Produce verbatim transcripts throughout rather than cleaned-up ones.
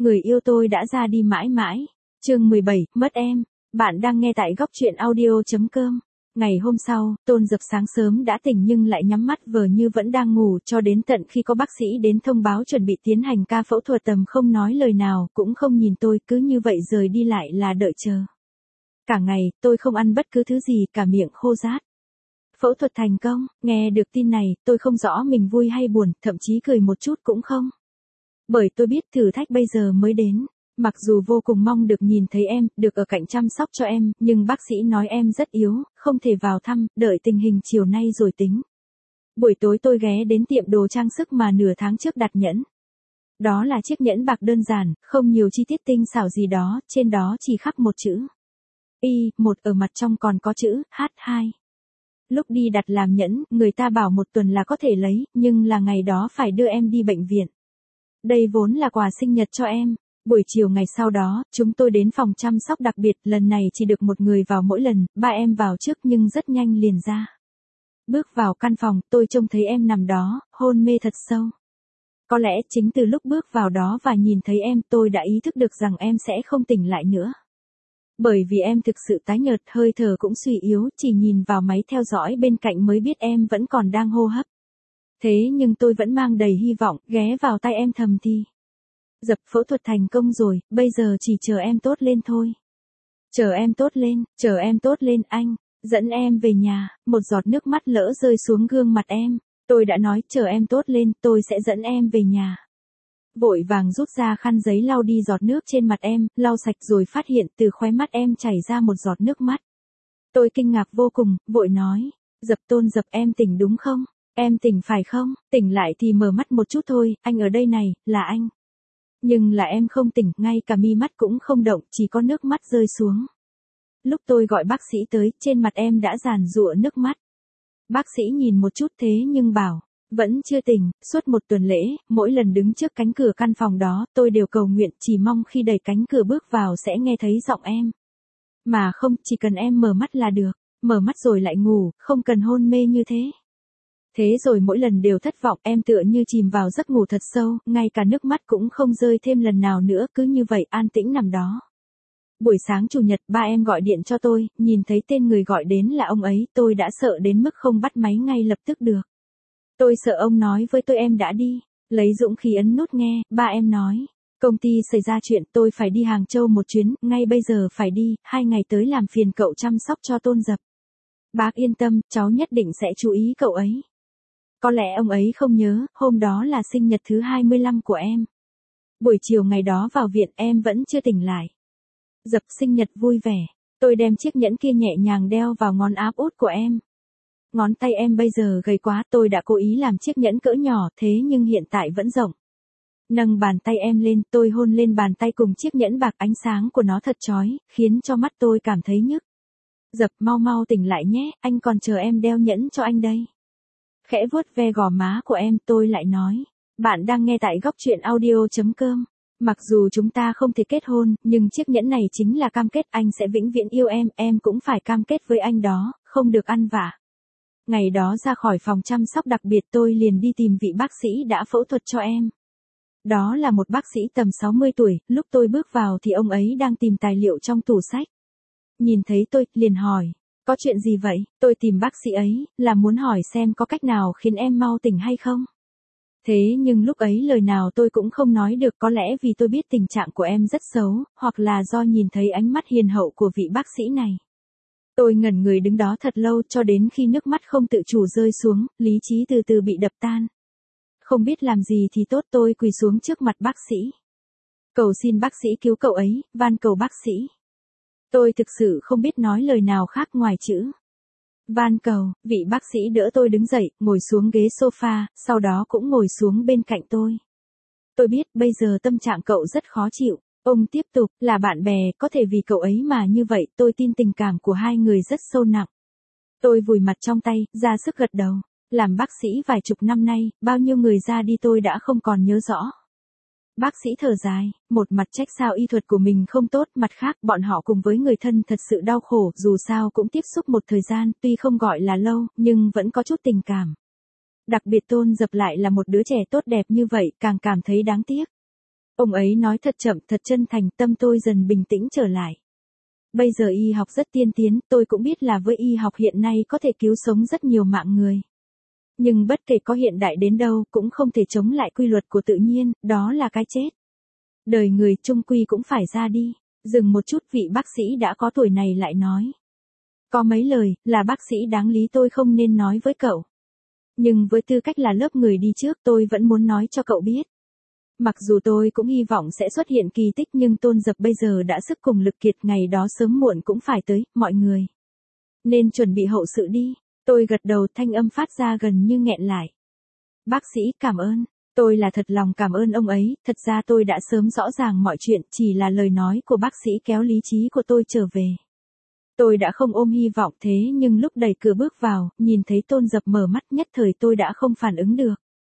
Người yêu tôi đã ra đi mãi mãi. Chương mười bảy, mất em. Bạn đang nghe tại góc truyện audio chấm com. Ngày hôm sau, Tôn Dập sáng sớm đã tỉnh nhưng lại nhắm mắt vờ như vẫn đang ngủ cho đến tận khi có bác sĩ đến thông báo chuẩn bị tiến hành ca phẫu thuật tầm không nói lời nào, cũng không nhìn tôi, cứ như vậy rời đi lại là đợi chờ. Cả ngày, tôi không ăn bất cứ thứ gì, cả miệng khô rát. Phẫu thuật thành công, nghe được tin này, tôi không rõ mình vui hay buồn, thậm chí cười một chút cũng không. Bởi tôi biết thử thách bây giờ mới đến. Mặc dù vô cùng mong được nhìn thấy em, được ở cạnh chăm sóc cho em, nhưng bác sĩ nói em rất yếu, không thể vào thăm, đợi tình hình chiều nay rồi tính. Buổi tối tôi ghé đến tiệm đồ trang sức mà nửa tháng trước đặt nhẫn. Đó là chiếc nhẫn bạc đơn giản, không nhiều chi tiết tinh xảo gì đó, trên đó chỉ khắc một chữ Y, một ở mặt trong còn có chữ H hai. Lúc đi đặt làm nhẫn, người ta bảo một tuần là có thể lấy, nhưng là ngày đó phải đưa em đi bệnh viện. Đây vốn là quà sinh nhật cho em. Buổi chiều ngày sau đó, chúng tôi đến phòng chăm sóc đặc biệt, lần này chỉ được một người vào mỗi lần, ba em vào trước nhưng rất nhanh liền ra. Bước vào căn phòng, tôi trông thấy em nằm đó, hôn mê thật sâu. Có lẽ chính từ lúc bước vào đó và nhìn thấy em, tôi đã ý thức được rằng em sẽ không tỉnh lại nữa. Bởi vì em thực sự tái nhợt, hơi thở cũng suy yếu, chỉ nhìn vào máy theo dõi bên cạnh mới biết em vẫn còn đang hô hấp. Thế nhưng tôi vẫn mang đầy hy vọng, ghé vào tay em thầm thì. Dập, phẫu thuật thành công rồi, bây giờ chỉ chờ em tốt lên thôi. Chờ em tốt lên, chờ em tốt lên anh, dẫn em về nhà, một giọt nước mắt lỡ rơi xuống gương mặt em. Tôi đã nói chờ em tốt lên, tôi sẽ dẫn em về nhà. Vội vàng rút ra khăn giấy lau đi giọt nước trên mặt em, lau sạch rồi phát hiện từ khóe mắt em chảy ra một giọt nước mắt. Tôi kinh ngạc vô cùng, vội nói, Dập, Tôn Dập, em tỉnh đúng không? Em tỉnh phải không? Tỉnh lại thì mở mắt một chút thôi, anh ở đây này, là anh. Nhưng là em không tỉnh, ngay cả mi mắt cũng không động, chỉ có nước mắt rơi xuống. Lúc tôi gọi bác sĩ tới, trên mặt em đã giàn giụa nước mắt. Bác sĩ nhìn một chút thế nhưng bảo, vẫn chưa tỉnh. Suốt một tuần lễ, mỗi lần đứng trước cánh cửa căn phòng đó, tôi đều cầu nguyện, chỉ mong khi đẩy cánh cửa bước vào sẽ nghe thấy giọng em. Mà không, chỉ cần em mở mắt là được, mở mắt rồi lại ngủ, không cần hôn mê như thế. Thế rồi mỗi lần đều thất vọng, em tựa như chìm vào giấc ngủ thật sâu, ngay cả nước mắt cũng không rơi thêm lần nào nữa, cứ như vậy an tĩnh nằm đó. Buổi sáng chủ nhật, ba em gọi điện cho tôi, nhìn thấy tên người gọi đến là ông ấy, tôi đã sợ đến mức không bắt máy ngay lập tức được. Tôi sợ ông nói với tôi em đã đi, lấy dũng khí ấn nút nghe, ba em nói, công ty xảy ra chuyện, tôi phải đi Hàng Châu một chuyến, ngay bây giờ phải đi, hai ngày tới làm phiền cậu chăm sóc cho Tôn Dập. Bác yên tâm, cháu nhất định sẽ chú ý cậu ấy. Có lẽ ông ấy không nhớ, hôm đó là sinh nhật thứ hai mươi lăm của em. Buổi chiều ngày đó vào viện em vẫn chưa tỉnh lại. Dập, sinh nhật vui vẻ. Tôi đem chiếc nhẫn kia nhẹ nhàng đeo vào ngón áp út của em. Ngón tay em bây giờ gầy quá, tôi đã cố ý làm chiếc nhẫn cỡ nhỏ, thế nhưng hiện tại vẫn rộng. Nâng bàn tay em lên, tôi hôn lên bàn tay cùng chiếc nhẫn bạc, ánh sáng của nó thật chói, khiến cho mắt tôi cảm thấy nhức. Dập, mau mau tỉnh lại nhé, anh còn chờ em đeo nhẫn cho anh đây. Khẽ vuốt ve gò má của em, tôi lại nói, bạn đang nghe tại góc truyện audio chấm com. Mặc dù chúng ta không thể kết hôn, nhưng chiếc nhẫn này chính là cam kết, anh sẽ vĩnh viễn yêu em, em cũng phải cam kết với anh đó, không được ăn vạ. Ngày đó ra khỏi phòng chăm sóc đặc biệt tôi liền đi tìm vị bác sĩ đã phẫu thuật cho em. Đó là một bác sĩ tầm sáu mươi tuổi, lúc tôi bước vào thì ông ấy đang tìm tài liệu trong tủ sách. Nhìn thấy tôi, liền hỏi. Có chuyện gì vậy? Tôi tìm bác sĩ ấy, là muốn hỏi xem có cách nào khiến em mau tỉnh hay không? Thế nhưng lúc ấy lời nào tôi cũng không nói được, có lẽ vì tôi biết tình trạng của em rất xấu, hoặc là do nhìn thấy ánh mắt hiền hậu của vị bác sĩ này. Tôi ngẩn người đứng đó thật lâu cho đến khi nước mắt không tự chủ rơi xuống, lý trí từ từ bị đập tan. Không biết làm gì thì tốt, tôi quỳ xuống trước mặt bác sĩ. Cầu xin bác sĩ cứu cậu ấy, van cầu bác sĩ. Tôi thực sự không biết nói lời nào khác ngoài chữ van cầu. Vị bác sĩ đỡ tôi đứng dậy, ngồi xuống ghế sofa, sau đó cũng ngồi xuống bên cạnh tôi. Tôi biết bây giờ tâm trạng cậu rất khó chịu. Ông tiếp tục, là bạn bè, có thể vì cậu ấy mà như vậy, tôi tin tình cảm của hai người rất sâu nặng. Tôi vùi mặt trong tay, ra sức gật đầu. Làm bác sĩ vài chục năm nay, bao nhiêu người ra đi tôi đã không còn nhớ rõ. Bác sĩ thở dài, một mặt trách sao y thuật của mình không tốt, mặt khác bọn họ cùng với người thân thật sự đau khổ, dù sao cũng tiếp xúc một thời gian, tuy không gọi là lâu, nhưng vẫn có chút tình cảm. Đặc biệt Tôn Dập lại là một đứa trẻ tốt đẹp như vậy, càng cảm thấy đáng tiếc. Ông ấy nói thật chậm, thật chân thành, tâm tôi dần bình tĩnh trở lại. Bây giờ y học rất tiên tiến, tôi cũng biết là với y học hiện nay có thể cứu sống rất nhiều mạng người. Nhưng bất kể có hiện đại đến đâu cũng không thể chống lại quy luật của tự nhiên, đó là cái chết. Đời người chung quy cũng phải ra đi. Dừng một chút, vị bác sĩ đã có tuổi này lại nói. Có mấy lời, là bác sĩ đáng lý tôi không nên nói với cậu. Nhưng với tư cách là lớp người đi trước tôi vẫn muốn nói cho cậu biết. Mặc dù tôi cũng hy vọng sẽ xuất hiện kỳ tích nhưng Tôn Dập bây giờ đã sức cùng lực kiệt, ngày đó sớm muộn cũng phải tới, mọi người nên chuẩn bị hậu sự đi. Tôi gật đầu, thanh âm phát ra gần như nghẹn lại. Bác sĩ, cảm ơn. Tôi là thật lòng cảm ơn ông ấy, thật ra tôi đã sớm rõ ràng mọi chuyện, chỉ là lời nói của bác sĩ kéo lý trí của tôi trở về. Tôi đã không ôm hy vọng thế nhưng lúc đẩy cửa bước vào, nhìn thấy Tôn Dập mở mắt, nhất thời tôi đã không phản ứng được.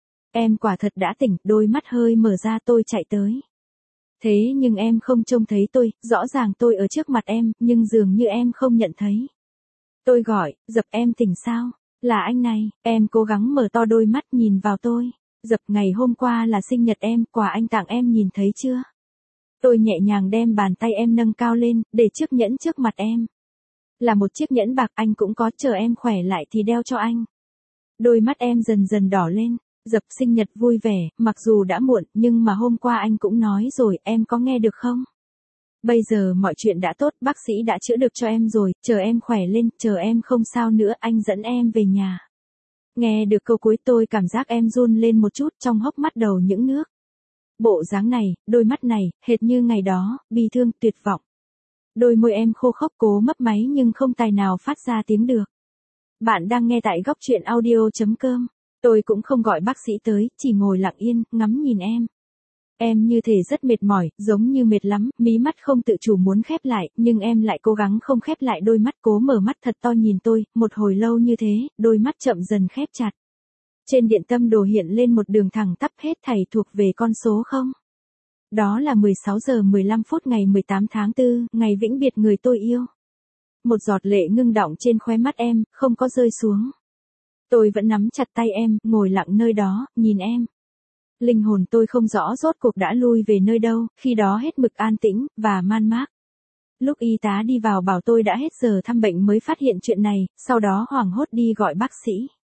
Em quả thật đã tỉnh, đôi mắt hơi mở ra, tôi chạy tới. Thế nhưng em không trông thấy tôi, rõ ràng tôi ở trước mặt em, nhưng dường như em không nhận thấy. Tôi gọi, Dập, em tỉnh sao? Là anh này. Em cố gắng mở to đôi mắt nhìn vào tôi. Dập, ngày hôm qua là sinh nhật em, quà anh tặng em nhìn thấy chưa? Tôi nhẹ nhàng đem bàn tay em nâng cao lên, để chiếc nhẫn trước mặt em. Là một chiếc nhẫn bạc, anh cũng có, chờ em khỏe lại thì đeo cho anh. Đôi mắt em dần dần đỏ lên. Dập, sinh nhật vui vẻ, mặc dù đã muộn, nhưng mà hôm qua anh cũng nói rồi, em có nghe được không? Bây giờ mọi chuyện đã tốt, bác sĩ đã chữa được cho em rồi, chờ em khỏe lên, chờ em không sao nữa, anh dẫn em về nhà. Nghe được câu cuối tôi cảm giác em run lên một chút, trong hốc mắt đầu những nước. Bộ dáng này, đôi mắt này, hệt như ngày đó, bi thương, tuyệt vọng. Đôi môi em khô khốc cố mấp máy nhưng không tài nào phát ra tiếng được. Bạn đang nghe tại góc truyện audio.com. Tôi cũng không gọi bác sĩ tới, chỉ ngồi lặng yên, ngắm nhìn em. Em như thể rất mệt mỏi, giống như mệt lắm, mí mắt không tự chủ muốn khép lại, nhưng em lại cố gắng không khép lại đôi mắt, cố mở mắt thật to nhìn tôi, một hồi lâu như thế, đôi mắt chậm dần khép chặt. Trên điện tâm đồ hiện lên một đường thẳng tắp, hết thảy thuộc về con số không. Đó là mười sáu giờ mười lăm phút ngày mười tám tháng tư, ngày vĩnh biệt người tôi yêu. Một giọt lệ ngưng đọng trên khóe mắt em, không có rơi xuống. Tôi vẫn nắm chặt tay em, ngồi lặng nơi đó, nhìn em. Linh hồn tôi không rõ rốt cuộc đã lui về nơi đâu, khi đó hết mực an tĩnh, và man mác. Lúc y tá đi vào bảo tôi đã hết giờ thăm bệnh mới phát hiện chuyện này, sau đó hoảng hốt đi gọi bác sĩ.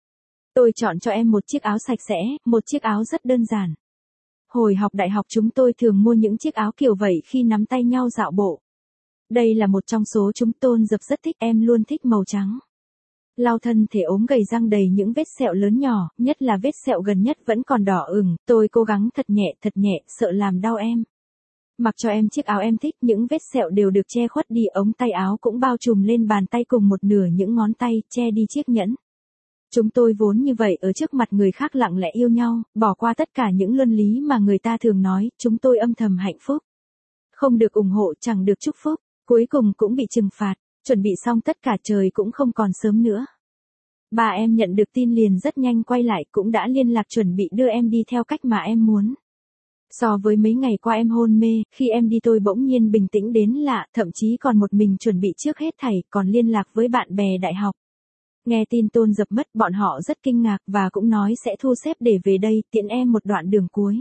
Tôi chọn cho em một chiếc áo sạch sẽ, một chiếc áo rất đơn giản. Hồi học đại học chúng tôi thường mua những chiếc áo kiểu vậy khi nắm tay nhau dạo bộ. Đây là một trong số chúng. Tôn Dập rất thích, em luôn thích màu trắng. Lau thân thể ốm gầy răng đầy những vết sẹo lớn nhỏ, nhất là vết sẹo gần nhất vẫn còn đỏ ửng, tôi cố gắng thật nhẹ, thật nhẹ, sợ làm đau em. Mặc cho em chiếc áo em thích, những vết sẹo đều được che khuất đi, ống tay áo cũng bao trùm lên bàn tay cùng một nửa những ngón tay, che đi chiếc nhẫn. Chúng tôi vốn như vậy, ở trước mặt người khác lặng lẽ yêu nhau, bỏ qua tất cả những luân lý mà người ta thường nói, chúng tôi âm thầm hạnh phúc. Không được ủng hộ, chẳng được chúc phúc, cuối cùng cũng bị trừng phạt. Chuẩn bị xong tất cả, trời cũng không còn sớm nữa. Ba em nhận được tin liền rất nhanh quay lại, cũng đã liên lạc chuẩn bị đưa em đi theo cách mà em muốn. So với mấy ngày qua em hôn mê, khi em đi tôi bỗng nhiên bình tĩnh đến lạ, thậm chí còn một mình chuẩn bị trước hết thảy, còn liên lạc với bạn bè đại học. Nghe tin Tôn Dập mất, bọn họ rất kinh ngạc và cũng nói sẽ thu xếp để về đây, tiễn em một đoạn đường cuối.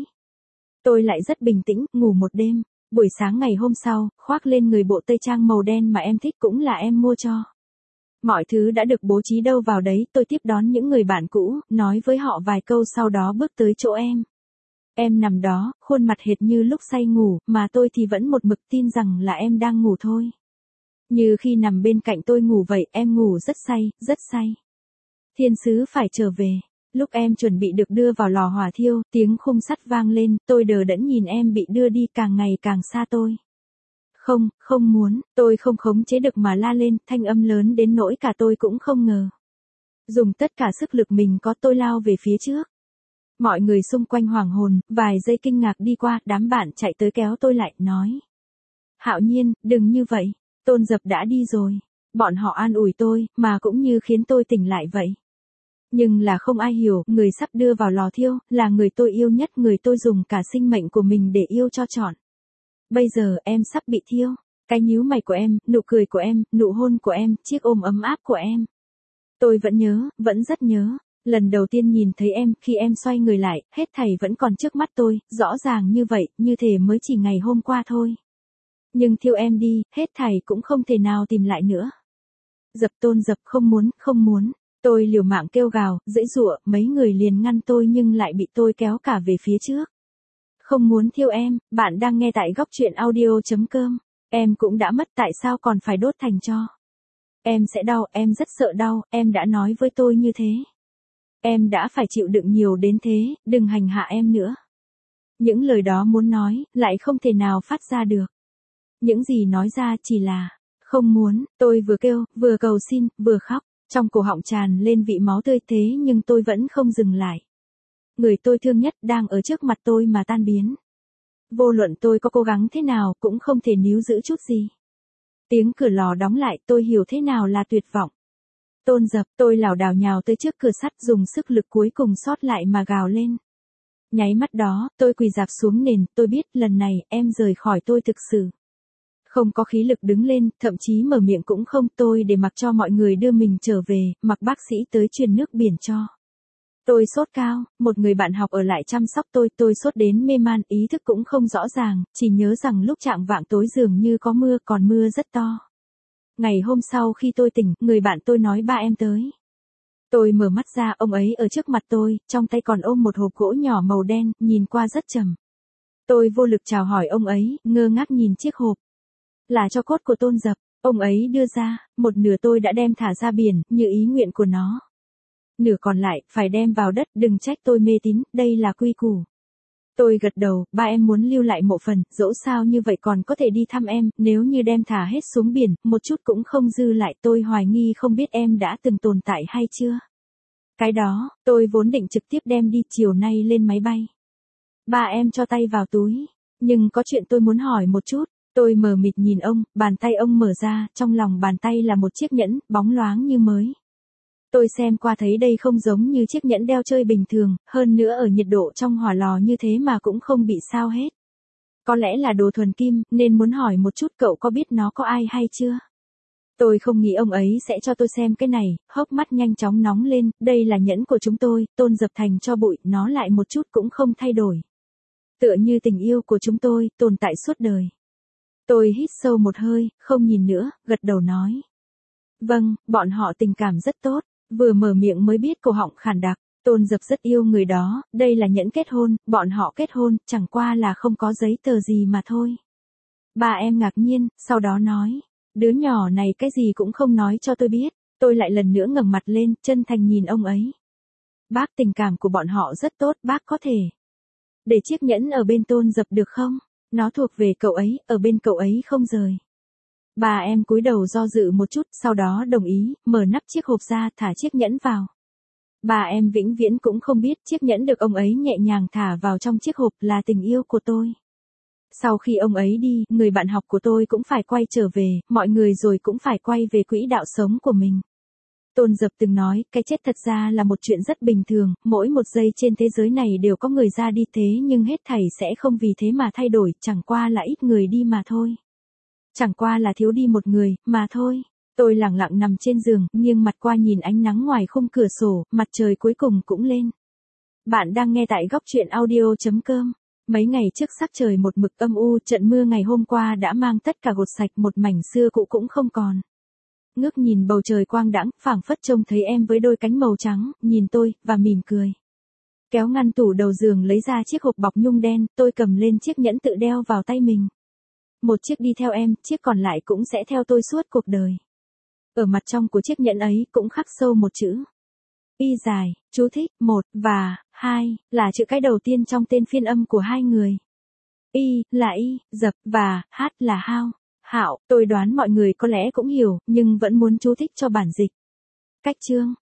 Tôi lại rất bình tĩnh, ngủ một đêm. Buổi sáng ngày hôm sau, khoác lên người bộ tây trang màu đen mà em thích, cũng là em mua cho. Mọi thứ đã được bố trí đâu vào đấy, tôi tiếp đón những người bạn cũ, nói với họ vài câu sau đó bước tới chỗ em. Em nằm đó, khuôn mặt hệt như lúc say ngủ, mà tôi thì vẫn một mực tin rằng là em đang ngủ thôi. Như khi nằm bên cạnh tôi ngủ vậy, em ngủ rất say, rất say. Thiên sứ phải trở về. Lúc em chuẩn bị được đưa vào lò hỏa thiêu, tiếng khung sắt vang lên, tôi đờ đẫn nhìn em bị đưa đi càng ngày càng xa tôi. Không, không muốn, tôi không khống chế được mà la lên, thanh âm lớn đến nỗi cả tôi cũng không ngờ. Dùng tất cả sức lực mình có, tôi lao về phía trước. Mọi người xung quanh hoảng hồn, vài giây kinh ngạc đi qua, đám bạn chạy tới kéo tôi lại, nói. Hạo Nhiên, đừng như vậy, Tôn Dập đã đi rồi. Bọn họ an ủi tôi, mà cũng như khiến tôi tỉnh lại vậy. Nhưng là không ai hiểu, người sắp đưa vào lò thiêu, là người tôi yêu nhất, người tôi dùng cả sinh mệnh của mình để yêu cho trọn. Bây giờ, em sắp bị thiêu. Cái nhíu mày của em, nụ cười của em, nụ hôn của em, chiếc ôm ấm áp của em. Tôi vẫn nhớ, vẫn rất nhớ. Lần đầu tiên nhìn thấy em, khi em xoay người lại, hết thảy vẫn còn trước mắt tôi, rõ ràng như vậy, như thể mới chỉ ngày hôm qua thôi. Nhưng thiêu em đi, hết thảy cũng không thể nào tìm lại nữa. Dập Tôn Dập không muốn, không muốn. Tôi liều mạng kêu gào, giãy giụa, mấy người liền ngăn tôi nhưng lại bị tôi kéo cả về phía trước. Không muốn thiêu em, bạn đang nghe tại góc truyện audio.com. Em cũng đã mất tại sao còn phải đốt thành tro. Em sẽ đau, em rất sợ đau, em đã nói với tôi như thế. Em đã phải chịu đựng nhiều đến thế, đừng hành hạ em nữa. Những lời đó muốn nói, lại không thể nào phát ra được. Những gì nói ra chỉ là, không muốn, tôi vừa kêu, vừa cầu xin, vừa khóc, trong cổ họng tràn lên vị máu tươi thế nhưng tôi vẫn không dừng lại. Người tôi thương nhất đang ở trước mặt tôi mà tan biến. Vô luận tôi có cố gắng thế nào cũng không thể níu giữ chút gì. Tiếng cửa lò đóng lại, tôi hiểu thế nào là tuyệt vọng. Tôn Dập, tôi lảo đảo nhào tới trước cửa sắt dùng sức lực cuối cùng sót lại mà gào lên. Nháy mắt đó, tôi quỳ rạp xuống nền, tôi biết lần này em rời khỏi tôi thực sự. Không có khí lực đứng lên, thậm chí mở miệng cũng không, tôi để mặc cho mọi người đưa mình trở về, mặc bác sĩ tới truyền nước biển cho. Tôi sốt cao, một người bạn học ở lại chăm sóc tôi, tôi sốt đến mê man, ý thức cũng không rõ ràng, chỉ nhớ rằng lúc chạng vạng tối dường như có mưa, còn mưa rất to. Ngày hôm sau khi tôi tỉnh, người bạn tôi nói ba em tới. Tôi mở mắt ra, ông ấy ở trước mặt tôi, trong tay còn ôm một hộp gỗ nhỏ màu đen, nhìn qua rất trầm. Tôi vô lực chào hỏi ông ấy, ngơ ngác nhìn chiếc hộp. Là tro cốt của Tôn Dập, ông ấy đưa ra, một nửa tôi đã đem thả ra biển, như ý nguyện của nó. Nửa còn lại, phải đem vào đất, đừng trách tôi mê tín, đây là quy củ. Tôi gật đầu, ba em muốn lưu lại một phần, dẫu sao như vậy còn có thể đi thăm em, nếu như đem thả hết xuống biển, một chút cũng không dư lại, tôi hoài nghi không biết em đã từng tồn tại hay chưa. Cái đó, tôi vốn định trực tiếp đem đi chiều nay lên máy bay. Ba em cho tay vào túi, nhưng có chuyện tôi muốn hỏi một chút. Tôi mờ mịt nhìn ông, bàn tay ông mở ra, trong lòng bàn tay là một chiếc nhẫn, bóng loáng như mới. Tôi xem qua thấy đây không giống như chiếc nhẫn đeo chơi bình thường, hơn nữa ở nhiệt độ trong hỏa lò như thế mà cũng không bị sao hết. Có lẽ là đồ thuần kim, nên muốn hỏi một chút cậu có biết nó có ai hay chưa? Tôi không nghĩ ông ấy sẽ cho tôi xem cái này, hốc mắt nhanh chóng nóng lên, đây là nhẫn của chúng tôi, Tôn Dập thành cho bụi, nó lại một chút cũng không thay đổi. Tựa như tình yêu của chúng tôi, tồn tại suốt đời. Tôi hít sâu một hơi, không nhìn nữa, gật đầu nói. Vâng, bọn họ tình cảm rất tốt, vừa mở miệng mới biết cổ họng khàn đặc, Tôn Dập rất yêu người đó, đây là nhẫn kết hôn, bọn họ kết hôn, chẳng qua là không có giấy tờ gì mà thôi. Ba em ngạc nhiên, sau đó nói, đứa nhỏ này cái gì cũng không nói cho tôi biết, tôi lại lần nữa ngẩng mặt lên, chân thành nhìn ông ấy. Bác tình cảm của bọn họ rất tốt, bác có thể để chiếc nhẫn ở bên Tôn Dập được không? Nó thuộc về cậu ấy, ở bên cậu ấy không rời. Bà em cúi đầu do dự một chút, sau đó đồng ý, mở nắp chiếc hộp ra, thả chiếc nhẫn vào. Bà em vĩnh viễn cũng không biết chiếc nhẫn được ông ấy nhẹ nhàng thả vào trong chiếc hộp là tình yêu của tôi. Sau khi ông ấy đi, người bạn học của tôi cũng phải quay trở về, mọi người rồi cũng phải quay về quỹ đạo sống của mình. Tôn Dập từng nói, cái chết thật ra là một chuyện rất bình thường, mỗi một giây trên thế giới này đều có người ra đi thế nhưng hết thảy sẽ không vì thế mà thay đổi, chẳng qua là ít người đi mà thôi. Chẳng qua là thiếu đi một người, mà thôi. Tôi lặng lặng nằm trên giường, nghiêng mặt qua nhìn ánh nắng ngoài khung cửa sổ, mặt trời cuối cùng cũng lên. Bạn đang nghe tại góc truyện audio.com. Mấy ngày trước sắc trời một mực âm u, trận mưa ngày hôm qua đã mang tất cả gột sạch, một mảnh xưa cũ cũng không còn. Ngước nhìn bầu trời quang đãng, phảng phất trông thấy em với đôi cánh màu trắng, nhìn tôi, và mỉm cười. Kéo ngăn tủ đầu giường lấy ra chiếc hộp bọc nhung đen, tôi cầm lên chiếc nhẫn tự đeo vào tay mình. Một chiếc đi theo em, chiếc còn lại cũng sẽ theo tôi suốt cuộc đời. Ở mặt trong của chiếc nhẫn ấy cũng khắc sâu một chữ. Y dài, chú thích, một, và, hai, là chữ cái đầu tiên trong tên phiên âm của hai người. Y, là y, Dập, và, hát là hao. Hạo, tôi đoán mọi người có lẽ cũng hiểu, nhưng vẫn muốn chú thích cho bản dịch. Cách chương.